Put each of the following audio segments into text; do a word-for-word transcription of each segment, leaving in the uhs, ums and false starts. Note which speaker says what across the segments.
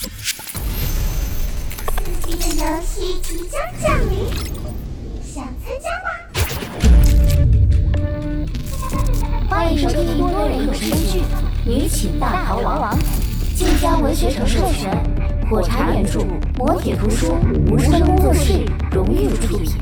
Speaker 1: 刺激的游戏即将降临，想参加吗？
Speaker 2: 欢迎收听多人有声剧《女寝大逃亡》，晋江文学城授权，火柴原著，磨铁图书，无声工作室荣誉出品。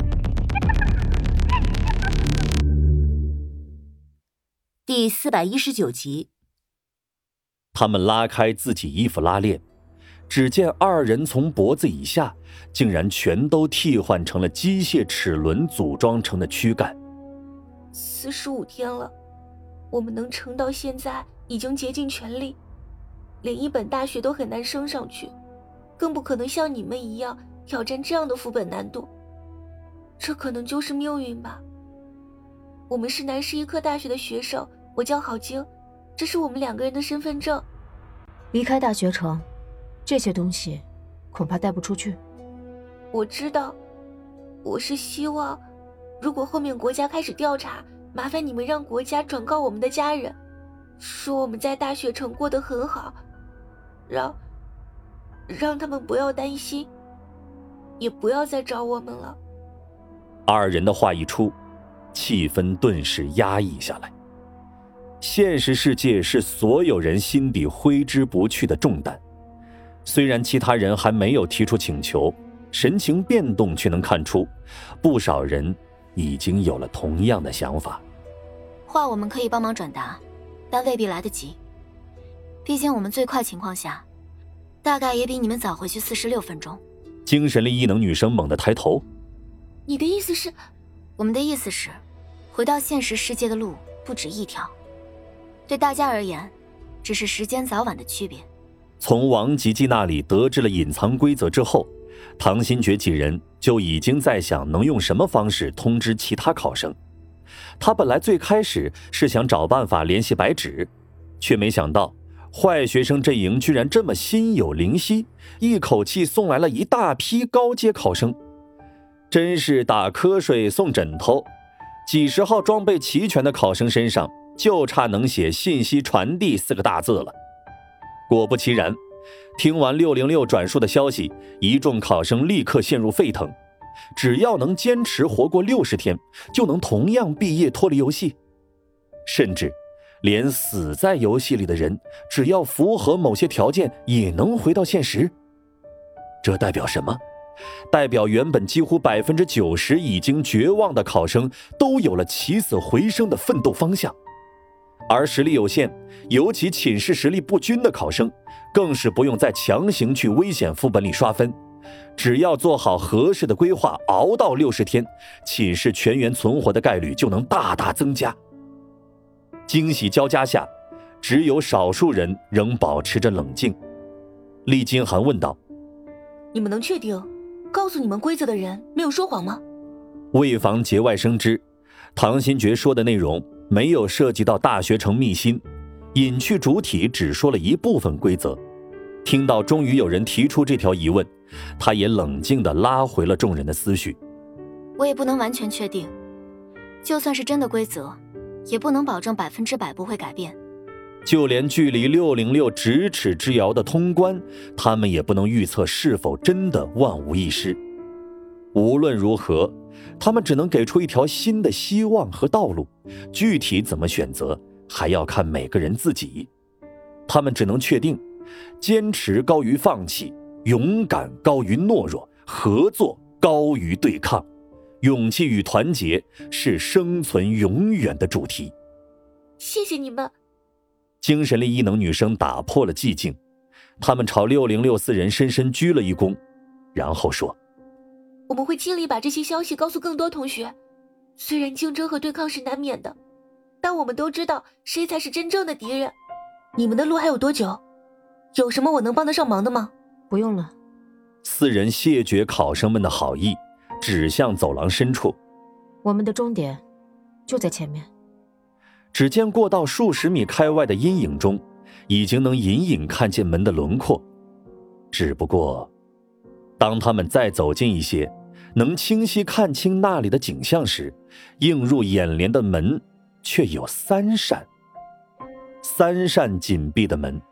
Speaker 2: 第四百一十九集。
Speaker 3: 他们拉开自己衣服拉链，只见二人从脖子以下竟然全都替换成了机械齿轮组装成的躯干。
Speaker 4: 四十五天了，我们能撑到现在已经竭尽全力，连一本大学都很难升上去，更不可能像你们一样挑战这样的副本难度。这可能就是命运吧。我们是南师医科大学的学生，我叫郝晶，这是我们两个人的身份证。
Speaker 5: 离开大学城，这些东西恐怕带不出去。
Speaker 4: 我知道，我是希望如果后面国家开始调查，麻烦你们让国家转告我们的家人，说我们在大学城过得很好，让让他们不要担心，也不要再找我们了。
Speaker 3: 二人的话一出，气氛顿时压抑下来。现实世界是所有人心底挥之不去的重担，虽然其他人还没有提出请求，神情变动却能看出，不少人已经有了同样的想法。
Speaker 2: 话我们可以帮忙转达，但未必来得及。毕竟我们最快情况下，大概也比你们早回去四十六分钟。
Speaker 3: 精神力异能女生猛地抬头。
Speaker 4: 你的意思是？
Speaker 2: 我们的意思是，回到现实世界的路不止一条，对大家而言，只是时间早晚的区别。
Speaker 3: 从王吉吉那里得知了隐藏规则之后，唐新觉几人就已经在想能用什么方式通知其他考生。他本来最开始是想找办法联系白纸，却没想到坏学生阵营居然这么心有灵犀，一口气送来了一大批高阶考生。真是打瞌睡送枕头，几十号装备齐全的考生身上就差能写信息传递四个大字了。果不其然，听完六零六转述的消息，一众考生立刻陷入沸腾，只要能坚持活过六十天，就能同样毕业脱离游戏。甚至连死在游戏里的人，只要符合某些条件也能回到现实。这代表什么？代表原本几乎 百分之九十 已经绝望的考生都有了起死回生的奋斗方向。而实力有限，尤其寝室实力不均的考生，更是不用再强行去危险副本里刷分，只要做好合适的规划，熬到六十天，寝室全员存活的概率就能大大增加。惊喜交加下，只有少数人仍保持着冷静。厉金寒问道：
Speaker 4: 你们能确定告诉你们规则的人没有说谎吗？
Speaker 3: 为防节外生枝，唐新觉说的内容没有涉及到大学城秘辛，隐去主体只说了一部分规则。听到终于有人提出这条疑问，他也冷静地拉回了众人的思绪。
Speaker 2: 我也不能完全确定，就算是真的规则，也不能保证百分之百不会改变。
Speaker 3: 就连距离六零六咫尺之遥的通关，他们也不能预测是否真的万无一失。无论如何，他们只能给出一条新的希望和道路，具体怎么选择，还要看每个人自己。他们只能确定，坚持高于放弃，勇敢高于懦弱，合作高于对抗，勇气与团结是生存永远的主题。
Speaker 4: 谢谢你们。
Speaker 3: 精神力异能女生打破了寂静，他们朝六零六四人深深鞠了一躬，然后说：
Speaker 4: 我们会尽力把这些消息告诉更多同学。虽然竞争和对抗是难免的，但我们都知道谁才是真正的敌人。你们的路还有多久？有什么我能帮得上忙的吗？
Speaker 5: 不用了。
Speaker 3: 四人谢绝考生们的好意，指向走廊深处。
Speaker 5: 我们的终点就在前面。
Speaker 3: 只见过道数十米开外的阴影中，已经能隐隐看见门的轮廓。只不过，当他们再走近一些，能清晰看清那里的景象时，映入眼帘的门却有三扇。三扇紧闭的门，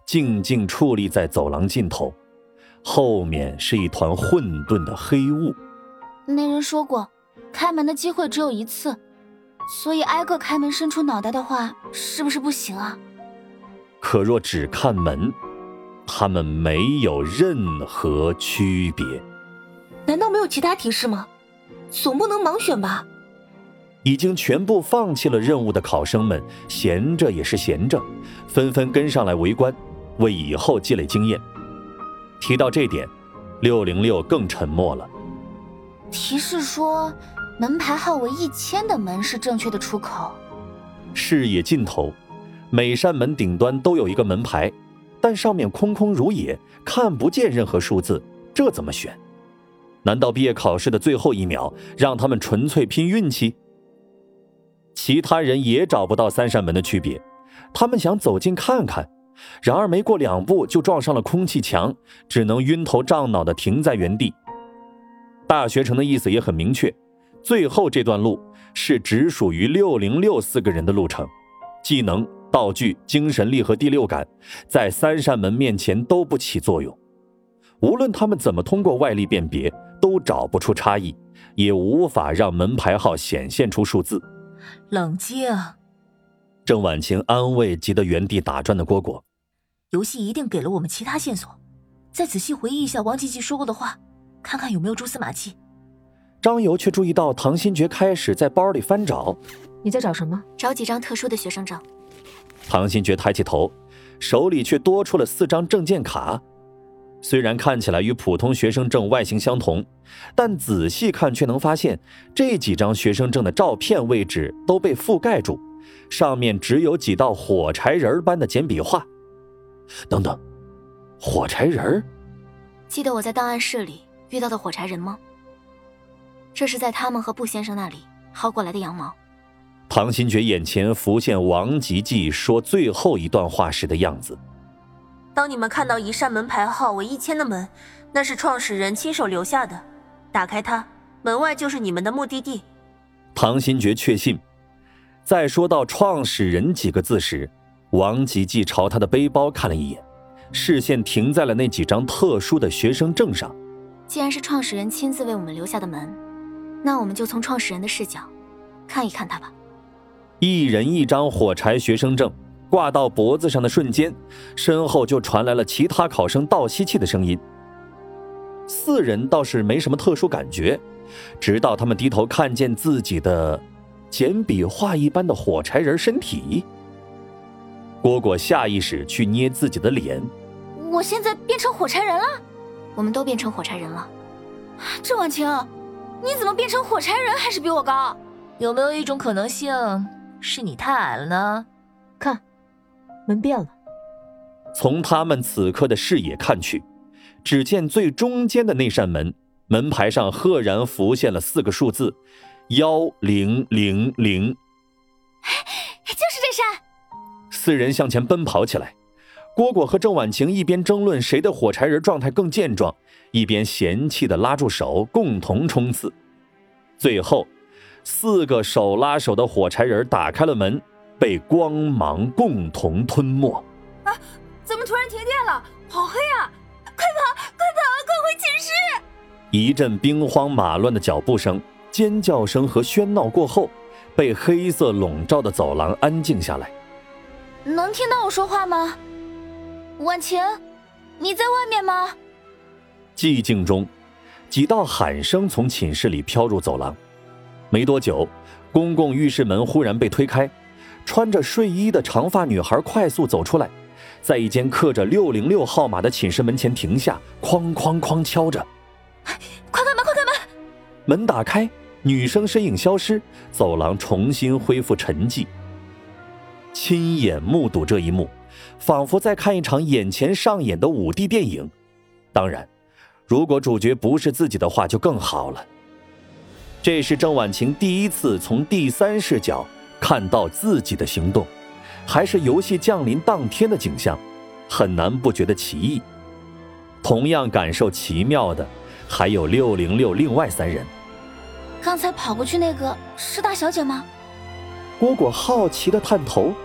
Speaker 3: 静静矗立在走廊尽头，后面是一团混沌的黑雾。
Speaker 2: 那人说过，开门的机会只有一次，所以挨个开门伸出脑袋的话，是不是不行啊？
Speaker 3: 可若只看门，他们没有任何区别。
Speaker 4: 难道没有其他提示吗？总不能盲选吧？
Speaker 3: 已经全部放弃了任务的考生们，闲着也是闲着，纷纷跟上来围观，为以后积累经验。提到这点，六零六更沉默了。
Speaker 2: 提示说，门牌号为一千的门是正确的出口。
Speaker 3: 视野尽头，每扇门顶端都有一个门牌，但上面空空如也，看不见任何数字，这怎么选？难道毕业考试的最后一秒，让他们纯粹拼运气？其他人也找不到三扇门的区别，他们想走近看看，然而没过两步就撞上了空气墙，只能晕头胀脑地停在原地。大学城的意思也很明确，最后这段路是只属于六零六四个人的路程，技能、道具、精神力和第六感在三扇门面前都不起作用。无论他们怎么通过外力辨别，都找不出差异，也无法让门牌号显现出数字。
Speaker 6: 冷静。
Speaker 3: 郑婉晴安慰急得原地打转的蝈蝈。
Speaker 6: 游戏一定给了我们其他线索，再仔细回忆一下王吉吉说过的话，看看有没有蛛丝马迹。
Speaker 3: 张游却注意到唐新觉开始在包里翻找。
Speaker 5: 你在找什么？
Speaker 2: 找几张特殊的学生证。
Speaker 3: 唐新觉抬起头，手里却多出了四张证件卡。虽然看起来与普通学生证外形相同，但仔细看却能发现这几张学生证的照片位置都被覆盖住，上面只有几道火柴人般的简笔画。等等，火柴人？
Speaker 2: 记得我在档案室里遇到的火柴人吗？这是在他们和布先生那里薅过来的羊毛。
Speaker 3: 唐新觉眼前浮现王吉吉说最后一段话时的样子。
Speaker 6: 当你们看到一扇门牌号为一千的门，那是创始人亲手留下的，打开它，门外就是你们的目的地。
Speaker 3: 唐新觉确信。在说到创始人几个字时，王吉吉朝他的背包看了一眼，视线停在了那几张特殊的学生证上。
Speaker 2: 既然是创始人亲自为我们留下的门，那我们就从创始人的视角看一看他吧。
Speaker 3: 一人一张火柴学生证挂到脖子上的瞬间，身后就传来了其他考生倒吸气的声音。四人倒是没什么特殊感觉，直到他们低头看见自己的简笔画一般的火柴人身体。蝈蝈下意识去捏自己的脸。
Speaker 2: 我现在变成火柴人了？我们都变成火柴人了。郑婉晴，你怎么变成火柴人还是比我高？
Speaker 6: 有没有一种可能性是你太矮了呢？
Speaker 5: 看，门变了。
Speaker 3: 从他们此刻的视野看去，只见最中间的那扇门，门牌上赫然浮现了四个数字幺零零零。
Speaker 2: 就是这扇。
Speaker 3: 四人向前奔跑起来，蝈蝈和郑婉晴一边争论谁的火柴人状态更健壮，一边嫌弃地拉住手共同冲刺。最后四个手拉手的火柴人打开了门，被光芒共同吞没。
Speaker 6: 啊！怎么突然停电了？好黑啊！快跑！快跑！快回寝室！
Speaker 3: 一阵兵荒马乱的脚步声、尖叫声和喧闹过后，被黑色笼罩的走廊安静下来。
Speaker 2: 能听到我说话吗？婉晴，你在外面吗？
Speaker 3: 寂静中，几道喊声从寝室里飘入走廊。没多久，公共浴室门忽然被推开，穿着睡衣的长发女孩快速走出来，在一间刻着六零六号码的寝室门前停下，哐哐哐敲着。
Speaker 6: 快开门！快开门！
Speaker 3: 门打开，女生身影消失，走廊重新恢复沉寂。亲眼目睹这一幕，仿佛在看一场眼前上演的五 D 电影。当然，如果主角不是自己的话就更好了。这是郑婉晴第一次从第三视角看到自己的行动，还是游戏降临当天的景象，很难不觉得奇异。同样感受奇妙的还有六零六另外三人。
Speaker 2: 刚才跑过去那个是大小姐吗？
Speaker 3: 蝈蝈好奇地探头，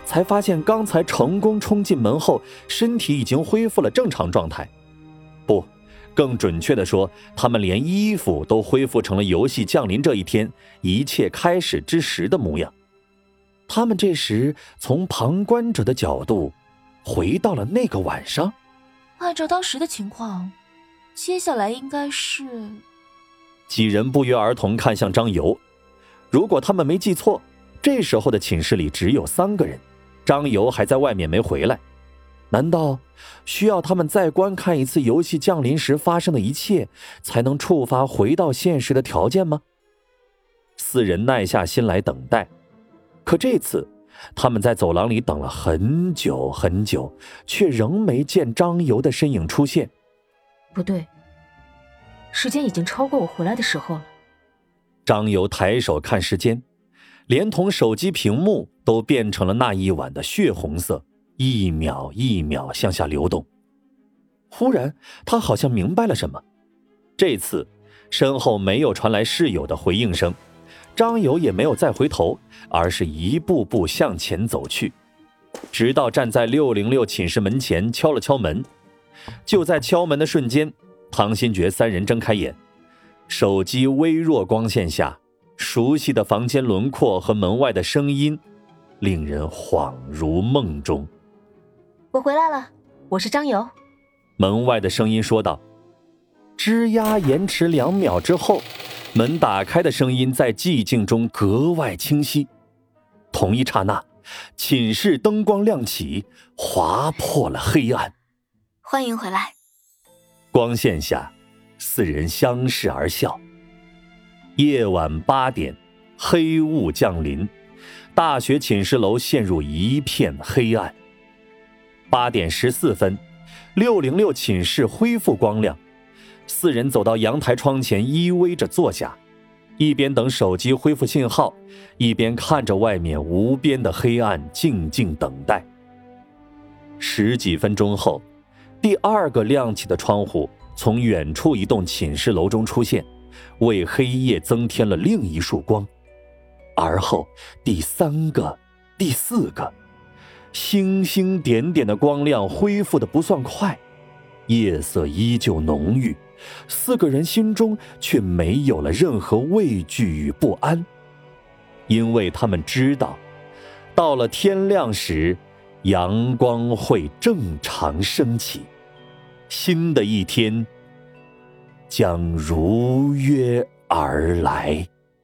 Speaker 3: 才发现刚才成功冲进门后，身体已经恢复了正常状态。不，更准确地说，他们连衣服都恢复成了游戏降临这一天一切开始之时的模样。他们这时从旁观者的角度回到了那个晚上。
Speaker 5: 按照当时的情况，接下来应该是……
Speaker 3: 几人不约而同看向张游。如果他们没记错，这时候的寝室里只有三个人，张游还在外面没回来。难道需要他们再观看一次游戏降临时发生的一切，才能触发回到现实的条件吗？四人耐下心来等待，可这次他们在走廊里等了很久很久，却仍没见张游的身影出现。
Speaker 5: 不对，时间已经超过我回来的时候了。
Speaker 3: 张游抬手看时间，连同手机屏幕都变成了那一晚的血红色，一秒一秒向下流动。忽然他好像明白了什么，这次身后没有传来室友的回应声，张游也没有再回头，而是一步步向前走去，直到站在六零六寝室门前敲了敲门。就在敲门的瞬间，唐新觉三人睁开眼，手机微弱光线下，熟悉的房间轮廓和门外的声音令人恍如梦中。
Speaker 5: 我回来了，我是张游。
Speaker 3: 门外的声音说道。吱呀延迟两秒之后，门打开的声音在寂静中格外清晰。同一刹那，寝室灯光亮起，划破了黑暗。
Speaker 6: 欢迎回来。
Speaker 3: 光线下，四人相视而笑。夜晚八点，黑雾降临，大学寝室楼陷入一片黑暗。八点十四分，六零六寝室恢复光亮。四人走到阳台窗前，依偎着坐下，一边等手机恢复信号，一边看着外面无边的黑暗，静静等待。十几分钟后，第二个亮起的窗户从远处一栋寝室楼中出现，为黑夜增添了另一束光。而后第三个，第四个，星星点点的光亮恢复得不算快，夜色依旧浓郁，四个人心中却没有了任何畏惧与不安，因为他们知道，到了天亮时，阳光会正常升起，新的一天将如约而来。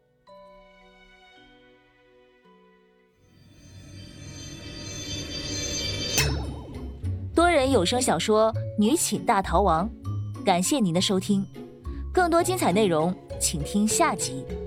Speaker 2: 多人有声小说《女寝大逃亡》，感谢您的收听，更多精彩内容请听下集。